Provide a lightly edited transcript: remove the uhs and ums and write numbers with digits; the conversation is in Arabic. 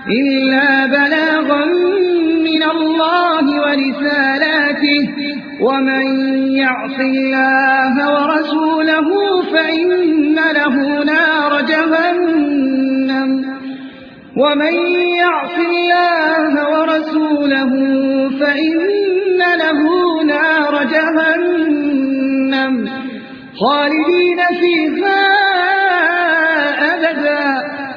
إلا بلاغا من الله ورسالاته ومن يعص الله ورسوله فإن له نار جهنم خالدين فيها أبدا